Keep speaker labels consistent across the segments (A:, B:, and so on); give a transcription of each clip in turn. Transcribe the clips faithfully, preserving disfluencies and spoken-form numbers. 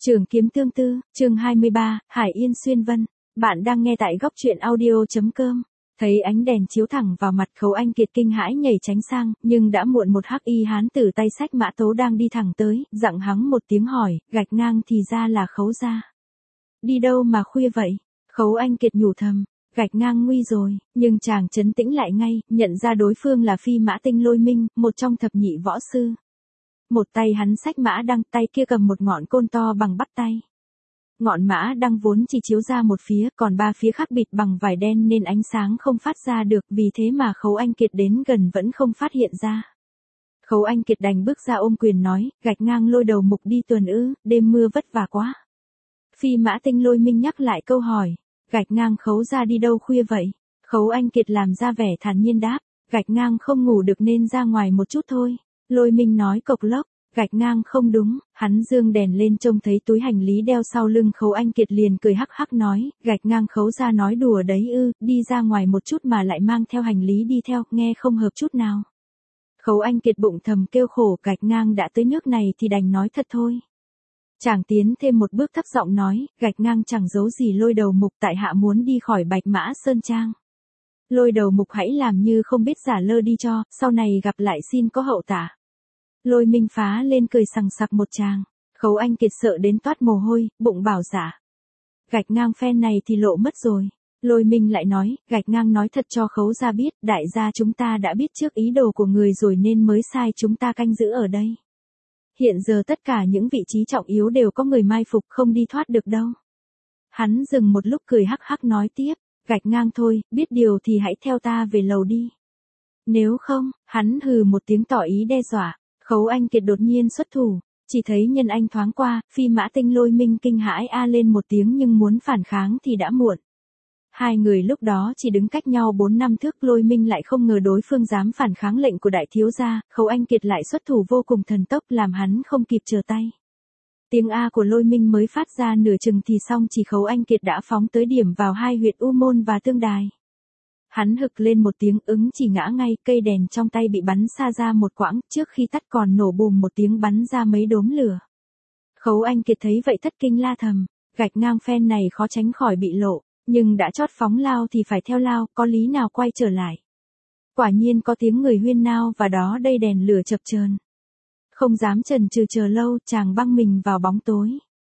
A: Trường kiếm tương tư, chương hai mươi ba, Hải Yên xuyên vân. Bạn đang nghe tại góc truyện audio.com. Thấy ánh đèn chiếu thẳng vào mặt Khấu Anh Kiệt kinh hãi nhảy tránh sang, nhưng đã muộn. Một hắc y hán tử tay xách mã tấu đang đi thẳng tới, dặng hắng một tiếng hỏi, gạch ngang thì ra là Khấu gia. Đi đâu mà khuya vậy? Khấu Anh Kiệt nhủ thầm, gạch ngang nguy rồi, nhưng chàng trấn tĩnh lại ngay, nhận ra đối phương là Phi Mã Tinh Lôi Minh, một trong thập nhị võ sư. Một tay hắn xách mã đăng, tay kia cầm một ngọn côn to bằng bắp tay. Ngọn mã đăng vốn chỉ chiếu ra một phía, còn ba phía khác bịt bằng vải đen nên ánh sáng không phát ra được, vì thế mà Khấu Anh Kiệt đến gần vẫn không phát hiện ra. Khấu Anh Kiệt đành bước ra ôm quyền nói, gạch ngang Lôi Đầu Mục đi tuần ư, đêm mưa vất vả quá. Phi Mã Tinh Lôi Minh nhắc lại câu hỏi, gạch ngang Khấu ra đi đâu khuya vậy? Khấu Anh Kiệt làm ra vẻ thản nhiên đáp, gạch ngang không ngủ được nên ra ngoài một chút thôi. Lôi Minh nói cộc lốc, gạch ngang không đúng, hắn dương đèn lên trông thấy túi hành lý đeo sau lưng Khấu Anh Kiệt liền cười hắc hắc nói, gạch ngang Khấu ra nói đùa đấy ư, đi ra ngoài một chút mà lại mang theo hành lý đi theo, nghe không hợp chút nào. Khấu Anh Kiệt bụng thầm kêu khổ, gạch ngang đã tới nước này thì đành nói thật thôi. Chàng tiến thêm một bước thấp giọng nói, gạch ngang chẳng giấu gì Lôi Đầu Mục, tại hạ muốn đi khỏi Bạch Mã Sơn Trang. Lôi Đầu Mục hãy làm như không biết, giả lơ đi cho, sau này gặp lại xin có hậu tả. Lôi Minh phá lên cười sằng sặc một tràng. Khấu Anh Kiệt sợ đến toát mồ hôi, bụng bảo giả. Gạch ngang phen này thì lộ mất rồi. Lôi Minh lại nói, gạch ngang nói thật cho Khấu gia biết, đại gia chúng ta đã biết trước ý đồ của người rồi nên mới sai chúng ta canh giữ ở đây. Hiện giờ tất cả những vị trí trọng yếu đều có người mai phục, không đi thoát được đâu. Hắn dừng một lúc cười hắc hắc nói tiếp, gạch ngang thôi, biết điều thì hãy theo ta về lầu đi. Nếu không, hắn hừ một tiếng tỏ ý đe dọa. Khấu Anh Kiệt đột nhiên xuất thủ, chỉ thấy nhân anh thoáng qua, Phi Mã Tinh Lôi Minh kinh hãi a lên một tiếng nhưng muốn phản kháng thì đã muộn. Hai người lúc đó chỉ đứng cách nhau bốn năm thước, Lôi Minh lại không ngờ đối phương dám phản kháng lệnh của đại thiếu gia, Khấu Anh Kiệt lại xuất thủ vô cùng thần tốc làm hắn không kịp trở tay. Tiếng A của Lôi Minh mới phát ra nửa chừng thì xong, chỉ Khấu Anh Kiệt đã phóng tới điểm vào hai huyệt U Môn và Tương Đài. Hắn hực lên một tiếng ứng chỉ ngã ngay, cây đèn trong tay bị bắn xa ra một quãng, trước khi tắt còn nổ bùm một tiếng bắn ra mấy đốm lửa. Khấu Anh Kiệt thấy vậy thất kinh la thầm, gạch ngang phen này khó tránh khỏi bị lộ, nhưng đã chót phóng lao thì phải theo lao, có lý nào quay trở lại. Quả nhiên có tiếng người huyên nao và đó đây đèn lửa chập chờn. Không dám chần chừ chờ lâu, chàng băng mình vào bóng tối.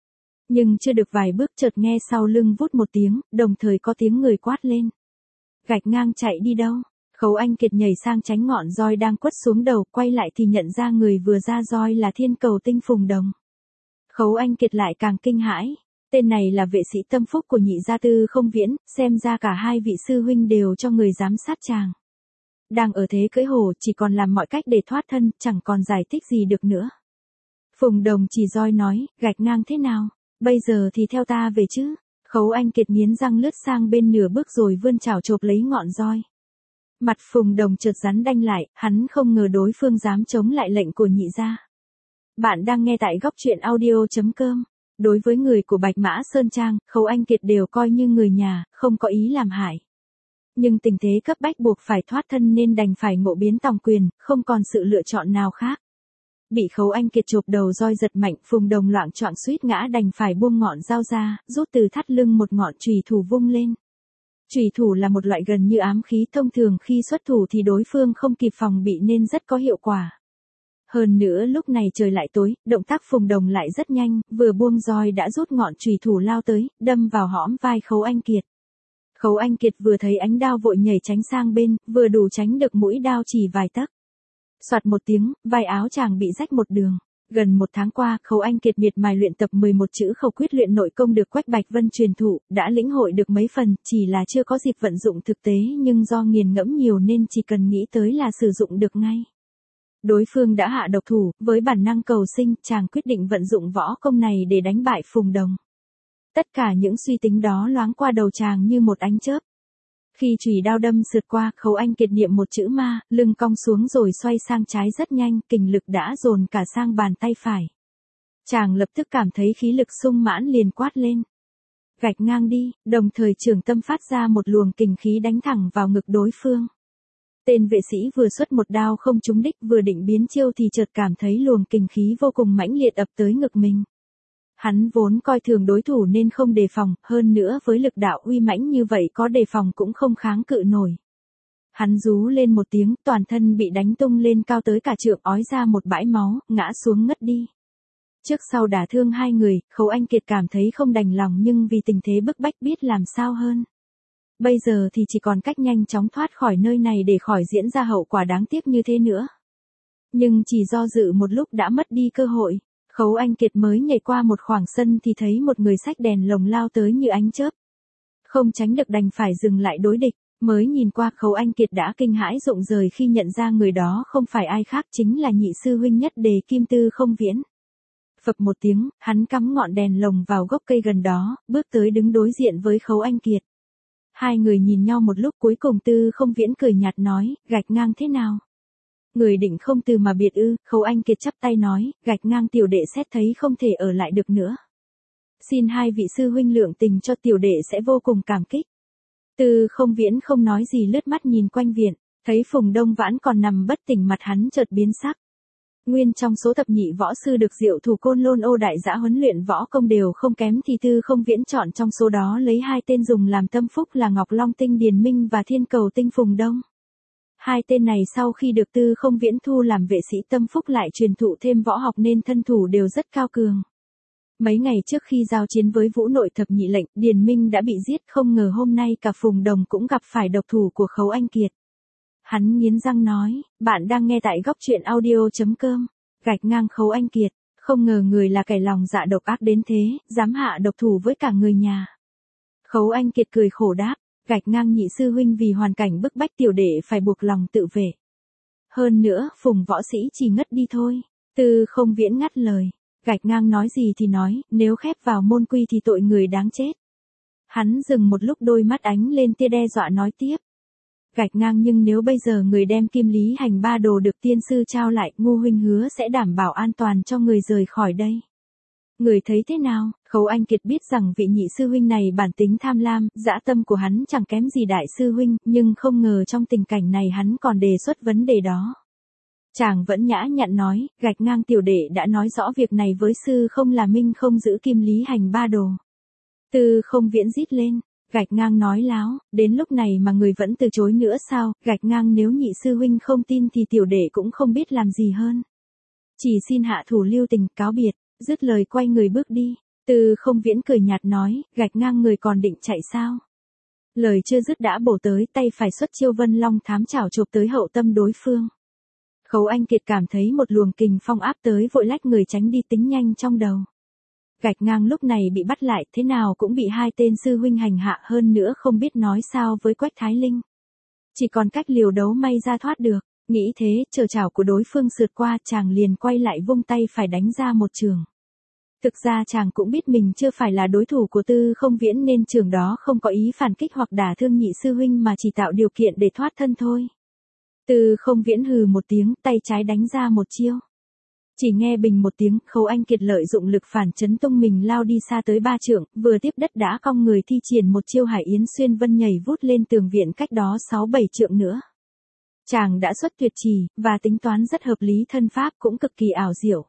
A: Nhưng chưa được vài bước chợt nghe sau lưng vút một tiếng, đồng thời có tiếng người quát lên. Gạch ngang chạy đi đâu? Khấu Anh Kiệt nhảy sang tránh ngọn roi đang quất xuống đầu, quay lại thì nhận ra người vừa ra roi là Thiên Cầu Tinh Phùng Đồng. Khấu Anh Kiệt lại càng kinh hãi, tên này là vệ sĩ tâm phúc của nhị gia Tư Không Viễn, xem ra cả hai vị sư huynh đều cho người giám sát chàng. Đang ở thế cưỡi hổ, chỉ còn làm mọi cách để thoát thân, chẳng còn giải thích gì được nữa. Phùng Đồng chỉ roi nói, gạch ngang thế nào? Bây giờ thì theo ta về chứ? Khấu Anh Kiệt nghiến răng lướt sang bên nửa bước rồi vươn chảo chộp lấy ngọn roi. Mặt Phùng Đồng chợt rắn đanh lại, hắn không ngờ đối phương dám chống lại lệnh của nhị gia. Bạn đang nghe tại góc truyện audio.com. Đối với người của Bạch Mã Sơn Trang, Khấu Anh Kiệt đều coi như người nhà, không có ý làm hại. Nhưng tình thế cấp bách buộc phải thoát thân nên đành phải ngộ biến tòng quyền, không còn sự lựa chọn nào khác. Bị Khấu Anh Kiệt chộp đầu roi giật mạnh, Phùng Đồng loạng choạng suýt ngã đành phải buông ngọn dao ra, rút từ thắt lưng một ngọn chùy thủ vung lên. Chùy thủ là một loại gần như ám khí, thông thường khi xuất thủ thì đối phương không kịp phòng bị nên rất có hiệu quả. Hơn nữa lúc này trời lại tối, động tác Phùng Đồng lại rất nhanh, vừa buông roi đã rút ngọn chùy thủ lao tới, đâm vào hõm vai Khấu Anh Kiệt. Khấu Anh Kiệt vừa thấy ánh đao vội nhảy tránh sang bên, vừa đủ tránh được mũi đao chỉ vài tấc. Soạt một tiếng, vai áo chàng bị rách một đường. Gần một tháng qua, Khấu Anh Kiệt miệt mài luyện tập mười một chữ khẩu quyết luyện nội công được Quách Bạch Vân truyền thụ, đã lĩnh hội được mấy phần, chỉ là chưa có dịp vận dụng thực tế, nhưng do nghiền ngẫm nhiều nên chỉ cần nghĩ tới là sử dụng được ngay. Đối phương đã hạ độc thủ, với bản năng cầu sinh, chàng quyết định vận dụng võ công này để đánh bại Phùng Đồng. Tất cả những suy tính đó loáng qua đầu chàng như một ánh chớp. Khi chùy đao đâm sượt qua, Khấu Anh Kiệt niệm một chữ ma, lưng cong xuống rồi xoay sang trái rất nhanh, kình lực đã dồn cả sang bàn tay phải. Chàng lập tức cảm thấy khí lực sung mãn liền quát lên. Gạch ngang đi, đồng thời trường tâm phát ra một luồng kình khí đánh thẳng vào ngực đối phương. Tên vệ sĩ vừa xuất một đao không trúng đích, vừa định biến chiêu thì chợt cảm thấy luồng kình khí vô cùng mãnh liệt ập tới ngực mình. Hắn vốn coi thường đối thủ nên không đề phòng, hơn nữa với lực đạo uy mãnh như vậy có đề phòng cũng không kháng cự nổi. Hắn rú lên một tiếng, toàn thân bị đánh tung lên cao tới cả trượng, ói ra một bãi máu, ngã xuống ngất đi. Trước sau đả thương hai người, Khấu Anh Kiệt cảm thấy không đành lòng nhưng vì tình thế bức bách biết làm sao hơn. Bây giờ thì chỉ còn cách nhanh chóng thoát khỏi nơi này để khỏi diễn ra hậu quả đáng tiếc như thế nữa. Nhưng chỉ do dự một lúc đã mất đi cơ hội. Khấu Anh Kiệt mới nhảy qua một khoảng sân thì thấy một người xách đèn lồng lao tới như ánh chớp. Không tránh được đành phải dừng lại đối địch, mới nhìn qua Khấu Anh Kiệt đã kinh hãi rụng rời khi nhận ra người đó không phải ai khác chính là nhị sư huynh nhất đề Kim Tư Không Viễn. Phập một tiếng, hắn cắm ngọn đèn lồng vào gốc cây gần đó, bước tới đứng đối diện với Khấu Anh Kiệt. Hai người nhìn nhau một lúc cuối cùng Tư Không Viễn cười nhạt nói, gạch ngang thế nào? Người định không từ mà biệt ư? Khấu Anh Kiệt chắp tay nói, gạch ngang tiểu đệ xét thấy không thể ở lại được nữa. Xin hai vị sư huynh lượng tình cho tiểu đệ sẽ vô cùng cảm kích. Tư Không Viễn không nói gì lướt mắt nhìn quanh viện, thấy Phùng Đông Vãn còn nằm bất tỉnh mặt hắn chợt biến sắc. Nguyên trong số thập nhị võ sư được Diệu Thủ Côn Lôn Ô Đại Dã huấn luyện võ công đều không kém thì Tư Không Viễn chọn trong số đó lấy hai tên dùng làm tâm phúc là Ngọc Long Tinh Điền Minh và Thiên Cầu Tinh Phùng Đông. Hai tên này sau khi được Tư Không Viễn thu làm vệ sĩ tâm phúc lại truyền thụ thêm võ học nên thân thủ đều rất cao cường. Mấy ngày trước khi giao chiến với Vũ Nội thập nhị lệnh, Điền Minh đã bị giết, không ngờ hôm nay cả Phùng Đồng cũng gặp phải độc thủ của Khấu Anh Kiệt. Hắn nghiến răng nói, bạn đang nghe tại góc truyện audio.com, gạch ngang Khấu Anh Kiệt, không ngờ người là kẻ lòng dạ độc ác đến thế, dám hạ độc thủ với cả người nhà. Khấu Anh Kiệt cười khổ đáp, gạch ngang nhị sư huynh vì hoàn cảnh bức bách tiểu đệ phải buộc lòng tự vệ. Hơn nữa, Phùng võ sĩ chỉ ngất đi thôi. Tư Không Viễn ngắt lời, gạch ngang nói gì thì nói, nếu khép vào môn quy thì tội người đáng chết. Hắn dừng một lúc đôi mắt ánh lên tia đe dọa nói tiếp. Gạch ngang nhưng nếu bây giờ người đem Kim Lý Hành ba đồ được tiên sư trao lại, Ngô huynh hứa sẽ đảm bảo an toàn cho người rời khỏi đây. Người thấy thế nào? Khấu Anh Kiệt biết rằng vị nhị sư huynh này bản tính tham lam, dã tâm của hắn chẳng kém gì đại sư huynh, nhưng không ngờ trong tình cảnh này hắn còn đề xuất vấn đề đó. Chàng vẫn nhã nhặn nói, gạch ngang tiểu đệ đã nói rõ việc này với sư không là minh không giữ Kim Lý Hành ba đồ. Tư Không Viễn rít lên, gạch ngang nói láo, đến lúc này mà người vẫn từ chối nữa sao? Gạch ngang nếu nhị sư huynh không tin thì tiểu đệ cũng không biết làm gì hơn. Chỉ xin hạ thủ lưu tình, cáo biệt. Dứt lời quay người bước đi. Tư Không Viễn cười nhạt nói, gạch ngang người còn định chạy sao? Lời chưa dứt đã bổ tới, tay phải xuất chiêu Vân Long thám chảo chụp tới hậu tâm đối phương. Khấu Anh Kiệt cảm thấy một luồng kình phong áp tới vội lách người tránh đi tính nhanh trong đầu. Gạch ngang lúc này bị bắt lại, thế nào cũng bị hai tên sư huynh hành hạ, hơn nữa không biết nói sao với Quách Thái Linh. Chỉ còn cách liều đấu may ra thoát được. Nghĩ thế, chờ chảo của đối phương sượt qua, chàng liền quay lại vung tay phải đánh ra một trường. Thực ra chàng cũng biết mình chưa phải là đối thủ của Tư Không Viễn nên trường đó không có ý phản kích hoặc đả thương nhị sư huynh mà chỉ tạo điều kiện để thoát thân thôi. Tư Không Viễn hừ một tiếng, tay trái đánh ra một chiêu. Chỉ nghe bình một tiếng, Khấu Anh Kiệt lợi dụng lực phản chấn tung mình lao đi xa tới ba trượng, vừa tiếp đất đã cong người thi triển một chiêu Hải Yến xuyên vân nhảy vút lên tường viện cách đó sáu bảy trượng nữa. Chàng đã xuất tuyệt trì, và tính toán rất hợp lý, thân pháp cũng cực kỳ ảo diệu.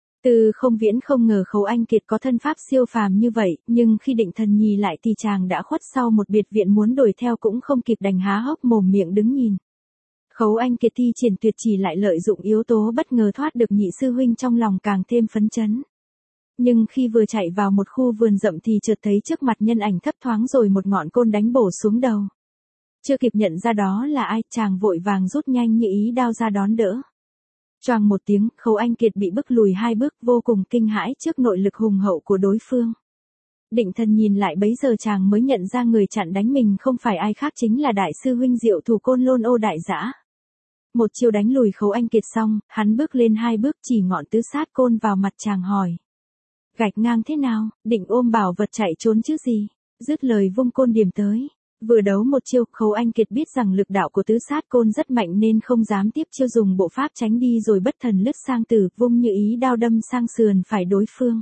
A: Tư Không Viễn không ngờ Khấu Anh Kiệt có thân pháp siêu phàm như vậy, nhưng khi định thần nhì lại thì chàng đã khuất sau một biệt viện, muốn đuổi theo cũng không kịp, đành há hốc mồm miệng đứng nhìn. Khấu Anh Kiệt thi triển tuyệt trì lại lợi dụng yếu tố bất ngờ thoát được nhị sư huynh, trong lòng càng thêm phấn chấn. Nhưng khi vừa chạy vào một khu vườn rậm thì chợt thấy trước mặt nhân ảnh thấp thoáng rồi một ngọn côn đánh bổ xuống đầu. Chưa kịp nhận ra đó là ai, chàng vội vàng rút nhanh như ý đao ra đón đỡ. Choàng một tiếng, Khấu Anh Kiệt bị bức lùi hai bước, vô cùng kinh hãi trước nội lực hùng hậu của đối phương. Định thần nhìn lại bấy giờ chàng mới nhận ra người chặn đánh mình không phải ai khác chính là đại sư huynh Diệu Thủ Côn Lôn Ô Đại Dã. Một chiêu đánh lùi Khấu Anh Kiệt xong, hắn bước lên hai bước chỉ ngọn tứ sát côn vào mặt chàng hỏi. Gạch ngang thế nào, định ôm bảo vật chạy trốn chứ gì? Dứt lời vung côn điểm tới. Vừa đấu một chiêu, Khấu Anh Kiệt biết rằng lực đạo của tứ sát côn rất mạnh nên không dám tiếp chiêu, dùng bộ pháp tránh đi rồi bất thần lướt sang tử, vung như ý đao đâm sang sườn phải đối phương.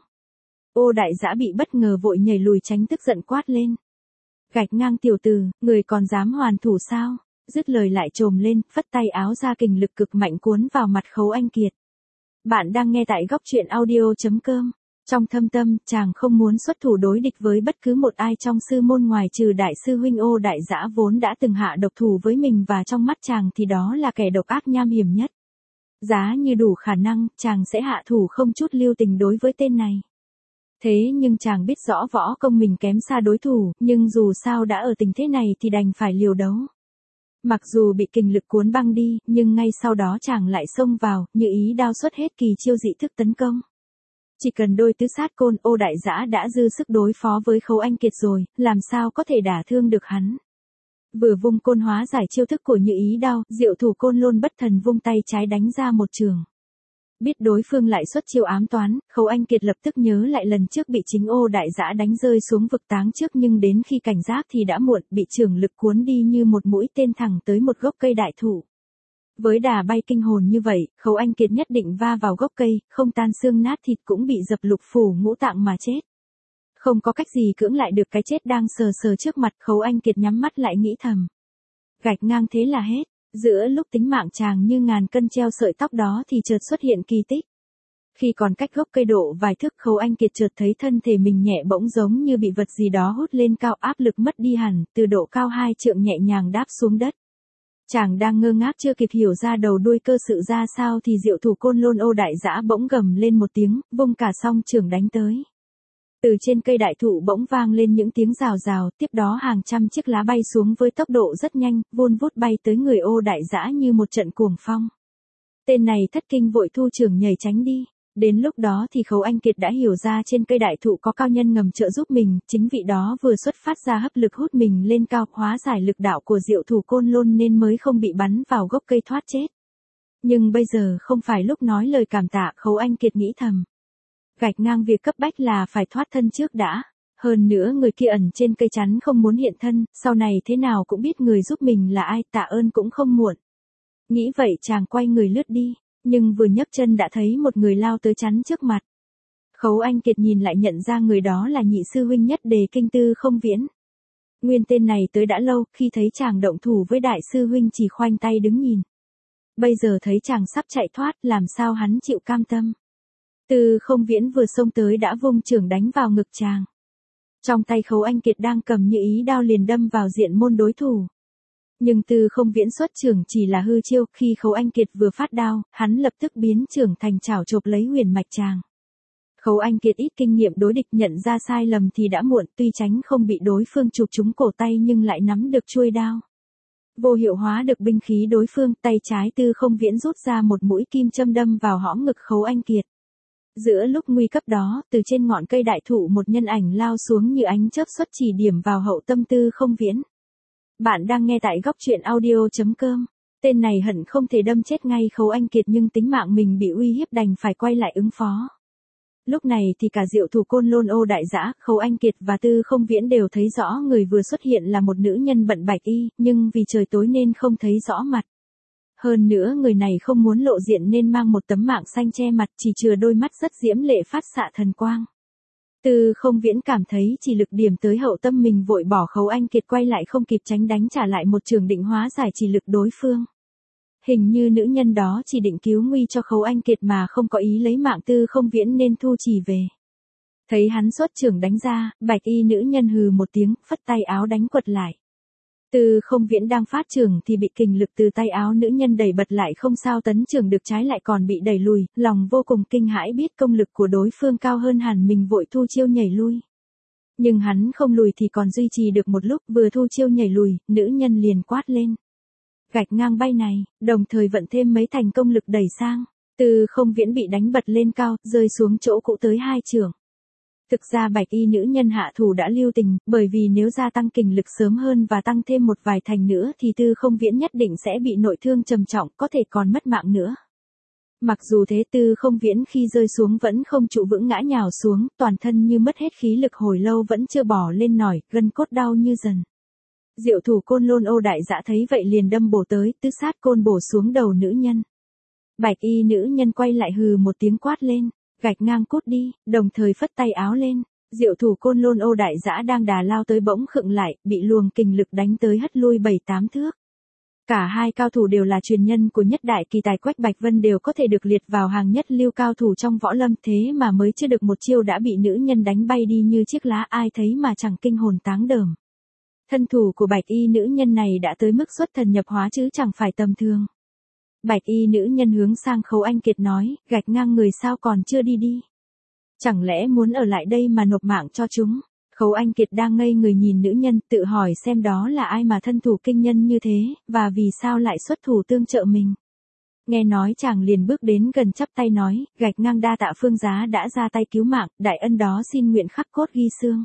A: Ô Đại Dã bị bất ngờ vội nhảy lùi tránh, tức giận quát lên. Gạch ngang tiểu tử, người còn dám hoàn thủ sao? Dứt lời lại trồm lên, phất tay áo ra, kình lực cực mạnh cuốn vào mặt Khấu Anh Kiệt. Bạn đang nghe tại góc truyện audio chấm com. Trong thâm tâm, chàng không muốn xuất thủ đối địch với bất cứ một ai trong sư môn ngoài trừ đại sư huynh Ô Đại Dã vốn đã từng hạ độc thủ với mình và trong mắt chàng thì đó là kẻ độc ác nham hiểm nhất. Giá như đủ khả năng, chàng sẽ hạ thủ không chút lưu tình đối với tên này. Thế nhưng chàng biết rõ võ công mình kém xa đối thủ, nhưng dù sao đã ở tình thế này thì đành phải liều đấu. Mặc dù bị kình lực cuốn băng đi, nhưng ngay sau đó chàng lại xông vào, như ý đao xuất hết kỳ chiêu dị thức tấn công. Chỉ cần đôi tứ sát côn, Ô Đại Dã đã dư sức đối phó với Khấu Anh Kiệt rồi, làm sao có thể đả thương được hắn. Vừa vung côn hóa giải chiêu thức của như ý đao, Diệu Thủ Côn Lôn bất thần vung tay trái đánh ra một trường. Biết đối phương lại xuất chiêu ám toán, Khấu Anh Kiệt lập tức nhớ lại lần trước bị chính Ô Đại Dã đánh rơi xuống vực táng trước, nhưng đến khi cảnh giác thì đã muộn, bị trường lực cuốn đi như một mũi tên thẳng tới một gốc cây đại thụ. Với đà bay kinh hồn như vậy, Khấu Anh Kiệt nhất định va vào gốc cây, không tan xương nát thịt cũng bị dập lục phủ ngũ tạng mà chết. Không có cách gì cưỡng lại được cái chết đang sờ sờ trước mặt, Khấu Anh Kiệt nhắm mắt lại nghĩ thầm. Gạch ngang thế là hết. Giữa lúc tính mạng chàng như ngàn cân treo sợi tóc đó thì chợt xuất hiện kỳ tích. Khi còn cách gốc cây độ vài thước, Khấu Anh Kiệt chợt thấy thân thể mình nhẹ bỗng giống như bị vật gì đó hút lên cao, áp lực mất đi hẳn, từ độ cao hai trượng nhẹ nhàng đáp xuống đất. Chàng đang ngơ ngác chưa kịp hiểu ra đầu đuôi cơ sự ra sao thì Diệu Thủ Côn Lôn Ô Đại Dã bỗng gầm lên một tiếng, vung cả song trường đánh tới. Từ trên cây đại thụ bỗng vang lên những tiếng rào rào, tiếp đó hàng trăm chiếc lá bay xuống với tốc độ rất nhanh, vun vút bay tới người Ô Đại Dã như một trận cuồng phong. Tên này thất kinh vội thu trường nhảy tránh đi. Đến lúc đó thì Khấu Anh Kiệt đã hiểu ra trên cây đại thụ có cao nhân ngầm trợ giúp mình, chính vị đó vừa xuất phát ra hấp lực hút mình lên cao, hóa giải lực đạo của Diệu Thủ Côn Lôn nên mới không bị bắn vào gốc cây thoát chết. Nhưng bây giờ không phải lúc nói lời cảm tạ, Khấu Anh Kiệt nghĩ thầm. Gạch ngang việc cấp bách là phải thoát thân trước đã. Hơn nữa người kia ẩn trên cây chắn không muốn hiện thân, sau này thế nào cũng biết người giúp mình là ai, tạ ơn cũng không muộn. Nghĩ vậy chàng quay người lướt đi, nhưng vừa nhấc chân đã thấy một người lao tới chắn trước mặt. Khấu Anh Kiệt nhìn lại nhận ra người đó là nhị sư huynh nhất Đề Kinh Tư Không Viễn. Nguyên tên này tới đã lâu, khi thấy chàng động thủ với đại sư huynh chỉ khoanh tay đứng nhìn. Bây giờ thấy chàng sắp chạy thoát, làm sao hắn chịu cam tâm. Tư Không Viễn vừa xông tới đã vung chưởng đánh vào ngực chàng. Trong tay Khấu Anh Kiệt đang cầm như ý đao liền đâm vào diện môn đối thủ. Nhưng Tư Không Viễn xuất chưởng chỉ là hư chiêu, khi Khấu Anh Kiệt vừa phát đao, hắn lập tức biến chưởng thành chảo chộp lấy huyền mạch chàng. Khấu Anh Kiệt ít kinh nghiệm đối địch, nhận ra sai lầm thì đã muộn, tuy tránh không bị đối phương chụp trúng cổ tay nhưng lại nắm được chuôi đao. Vô hiệu hóa được binh khí đối phương, tay trái Tư Không Viễn rút ra một mũi kim châm đâm vào hõm ngực Khấu Anh Kiệt. Giữa lúc nguy cấp đó, từ trên ngọn cây đại thụ một nhân ảnh lao xuống như ánh chớp xuất chỉ điểm vào hậu tâm Tư Không Viễn. Bạn đang nghe tại góc truyện audio chấm com. Tên này hận không thể đâm chết ngay Khấu Anh Kiệt nhưng tính mạng mình bị uy hiếp đành phải quay lại ứng phó. Lúc này thì cả Diệu Thủ Côn Lôn Ô Đại Dã, Khấu Anh Kiệt và Tư Không Viễn đều thấy rõ người vừa xuất hiện là một nữ nhân bận bạch y, nhưng vì trời tối nên không thấy rõ mặt. Hơn nữa người này không muốn lộ diện nên mang một tấm mạng xanh che mặt, chỉ chừa đôi mắt rất diễm lệ phát xạ thần quang. Tư Không Viễn cảm thấy chỉ lực điểm tới hậu tâm mình, vội bỏ Khấu Anh Kiệt quay lại không kịp tránh đánh trả lại một trường định hóa giải chỉ lực đối phương. Hình như nữ nhân đó chỉ định cứu nguy cho Khấu Anh Kiệt mà không có ý lấy mạng Tư Không Viễn nên thu chỉ về. Thấy hắn xuất trường đánh ra, bạch y nữ nhân hừ một tiếng, phất tay áo đánh quật lại. Tư Không Viễn đang phát trường thì bị kình lực từ tay áo nữ nhân đẩy bật lại, không sao tấn trường được, trái lại còn bị đẩy lùi, lòng vô cùng kinh hãi, biết công lực của đối phương cao hơn hẳn mình vội thu chiêu nhảy lui. Nhưng hắn không lùi thì còn duy trì được một lúc, vừa thu chiêu nhảy lùi, nữ nhân liền quát lên. Gạch ngang bay này, đồng thời vận thêm mấy thành công lực đẩy sang. Tư Không Viễn bị đánh bật lên cao, rơi xuống chỗ cũ tới hai trường. Thực ra bạch y nữ nhân hạ thủ đã lưu tình, bởi vì nếu gia tăng kình lực sớm hơn và tăng thêm một vài thành nữa thì Tư Không Viễn nhất định sẽ bị nội thương trầm trọng, có thể còn mất mạng nữa. Mặc dù thế Tư Không Viễn khi rơi xuống vẫn không trụ vững, ngã nhào xuống, toàn thân như mất hết khí lực hồi lâu vẫn chưa bỏ lên nổi, gân cốt đau như dần. Diệu Thủ Côn Lôn Ô Đại Dã thấy vậy liền đâm bổ tới, tứ sát côn bổ xuống đầu nữ nhân. Bạch y nữ nhân quay lại hừ một tiếng quát lên. Gạch ngang cút đi, đồng thời phất tay áo lên. Diệu Thủ Côn Lôn Ô Đại Dã đang đà lao tới bỗng khựng lại, bị luồng kình lực đánh tới hất lui bảy tám thước. Cả hai cao thủ đều là truyền nhân của nhất đại kỳ tài Quách Bạch Vân, đều có thể được liệt vào hàng nhất lưu cao thủ trong võ lâm, thế mà mới chưa được một chiêu đã bị nữ nhân đánh bay đi như chiếc lá, ai thấy mà chẳng kinh hồn táng đờm. Thân thủ của bạch y nữ nhân này đã tới mức xuất thần nhập hóa chứ chẳng phải tầm thường. Bạch y nữ nhân hướng sang Khấu Anh Kiệt nói, gạch ngang người sao còn chưa đi đi. Chẳng lẽ muốn ở lại đây mà nộp mạng cho chúng? Khấu Anh Kiệt đang ngây người nhìn nữ nhân, tự hỏi xem đó là ai mà thân thủ kinh nhân như thế, và vì sao lại xuất thủ tương trợ mình. Nghe nói chàng liền bước đến gần chắp tay nói, gạch ngang đa tạ phương giá đã ra tay cứu mạng, đại ân đó xin nguyện khắc cốt ghi xương.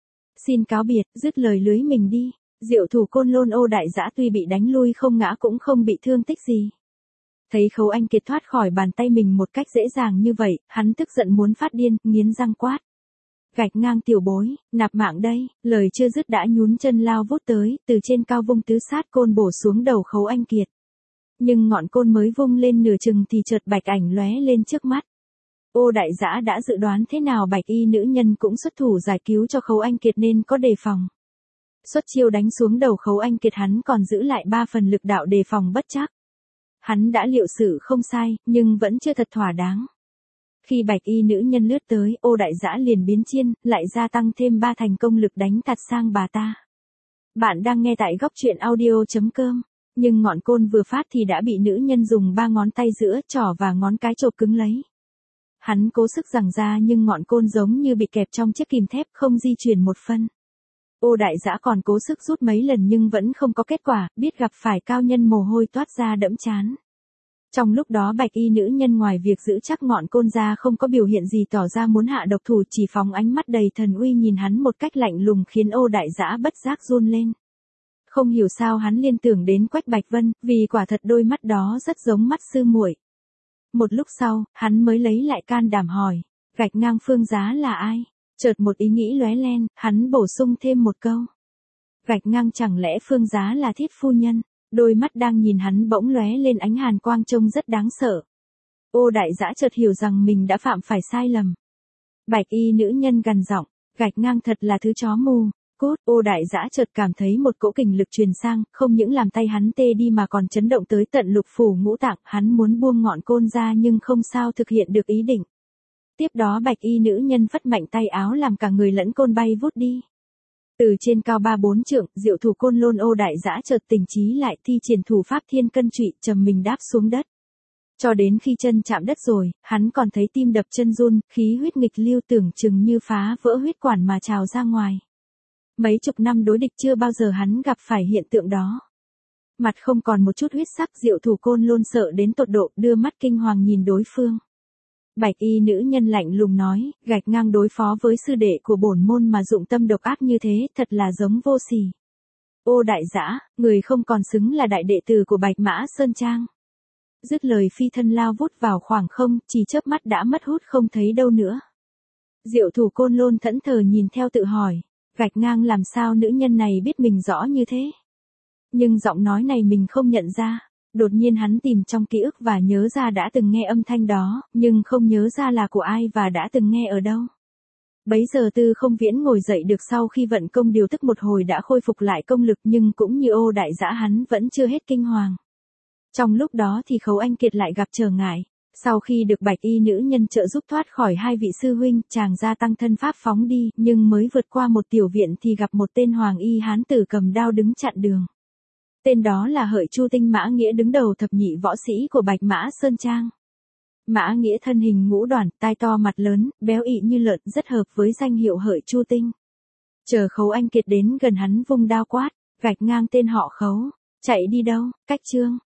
A: Xin cáo biệt, dứt lời lưới mình đi. Diệu thủ Côn Lôn Ô Đại Dã tuy bị đánh lui không ngã cũng không bị thương tích gì. Thấy Khấu Anh Kiệt thoát khỏi bàn tay mình một cách dễ dàng như vậy, hắn tức giận muốn phát điên, nghiến răng quát. Gạch ngang tiểu bối, nạp mạng đây, lời chưa dứt đã nhún chân lao vút tới, từ trên cao vung tứ sát côn bổ xuống đầu Khấu Anh Kiệt. Nhưng ngọn côn mới vung lên nửa chừng thì chợt bạch ảnh lóe lên trước mắt. Ô Đại Dã đã dự đoán thế nào bạch y nữ nhân cũng xuất thủ giải cứu cho Khấu Anh Kiệt nên có đề phòng. Xuất chiêu đánh xuống đầu Khấu Anh Kiệt, hắn còn giữ lại ba phần lực đạo đề phòng bất trắc. Hắn đã liệu sự không sai, nhưng vẫn chưa thật thỏa đáng. Khi bạch y nữ nhân lướt tới, Ô Đại Dã liền biến chiên, lại gia tăng thêm ba thành công lực đánh tạt sang bà ta. Bạn đang nghe tại góc truyện audio chấm com. Nhưng ngọn côn vừa phát thì đã bị nữ nhân dùng ba ngón tay giữa, trỏ và ngón cái chộp cứng lấy. Hắn cố sức giằng ra nhưng ngọn côn giống như bị kẹp trong chiếc kìm thép, không di chuyển một phân. Ô Đại Dã còn cố sức rút mấy lần nhưng vẫn không có kết quả, biết gặp phải cao nhân mồ hôi toát ra đẫm trán. Trong lúc đó bạch y nữ nhân ngoài việc giữ chắc ngọn côn ra không có biểu hiện gì tỏ ra muốn hạ độc thủ, chỉ phóng ánh mắt đầy thần uy nhìn hắn một cách lạnh lùng khiến Ô Đại Dã bất giác run lên. Không hiểu sao hắn liên tưởng đến Quách Bạch Vân, vì quả thật đôi mắt đó rất giống mắt sư muội. Một lúc sau, hắn mới lấy lại can đảm hỏi, gạch ngang phương giá là ai? Chợt một ý nghĩ lóe lên, hắn bổ sung thêm một câu. Gạch ngang chẳng lẽ phương giá là Thiết phu nhân? Đôi mắt đang nhìn hắn bỗng lóe lên ánh hàn quang trông rất đáng sợ. Ô Đại Dã chợt hiểu rằng mình đã phạm phải sai lầm. Bạch y nữ nhân gằn giọng, gạch ngang thật là thứ chó mù. Cốt, Ô Đại Dã chợt cảm thấy một cỗ kình lực truyền sang, không những làm tay hắn tê đi mà còn chấn động tới tận lục phủ ngũ tạng, hắn muốn buông ngọn côn ra nhưng không sao thực hiện được ý định. Tiếp đó bạch y nữ nhân phất mạnh tay áo làm cả người lẫn côn bay vút đi. Từ trên cao ba bốn trượng, diệu thủ Côn Lôn Ô Đại Dã chợt tỉnh trí lại, thi triển thủ pháp thiên cân trụy, trầm mình đáp xuống đất. Cho đến khi chân chạm đất rồi, hắn còn thấy tim đập chân run, khí huyết nghịch lưu tưởng chừng như phá vỡ huyết quản mà trào ra ngoài. Mấy chục năm đối địch chưa bao giờ hắn gặp phải hiện tượng đó. Mặt không còn một chút huyết sắc, diệu thủ Côn Lôn sợ đến tột độ, đưa mắt kinh hoàng nhìn đối phương. Bạch y nữ nhân lạnh lùng nói, gạch ngang đối phó với sư đệ của bổn môn mà dụng tâm độc ác như thế, thật là giống vô sỉ. Ô Đại Dã, người không còn xứng là đại đệ tử của Bạch Mã Sơn Trang. Dứt lời phi thân lao vút vào khoảng không, chỉ chớp mắt đã mất hút không thấy đâu nữa. Diệu thủ Côn Lôn thẫn thờ nhìn theo tự hỏi, gạch ngang làm sao nữ nhân này biết mình rõ như thế. Nhưng giọng nói này mình không nhận ra. Đột nhiên hắn tìm trong ký ức và nhớ ra đã từng nghe âm thanh đó, nhưng không nhớ ra là của ai và đã từng nghe ở đâu. Bấy giờ Tư Không Viễn ngồi dậy được sau khi vận công điều tức một hồi đã khôi phục lại công lực, nhưng cũng như Ô Đại Dã hắn vẫn chưa hết kinh hoàng. Trong lúc đó thì Khấu Anh Kiệt lại gặp trở ngại. Sau khi được bạch y nữ nhân trợ giúp thoát khỏi hai vị sư huynh, chàng gia tăng thân pháp phóng đi, nhưng mới vượt qua một tiểu viện thì gặp một tên hoàng y hán tử cầm đao đứng chặn đường. Tên đó là Hợi Chu Tinh Mã Nghĩa, đứng đầu thập nhị võ sĩ của Bạch Mã Sơn Trang. Mã Nghĩa thân hình ngũ đoản, tai to mặt lớn, béo ị như lợn, rất hợp với danh hiệu Hợi Chu Tinh. Chờ Khấu Anh Kiệt đến gần hắn vung đao quát, gạch ngang tên họ Khấu, chạy đi đâu, cách chương.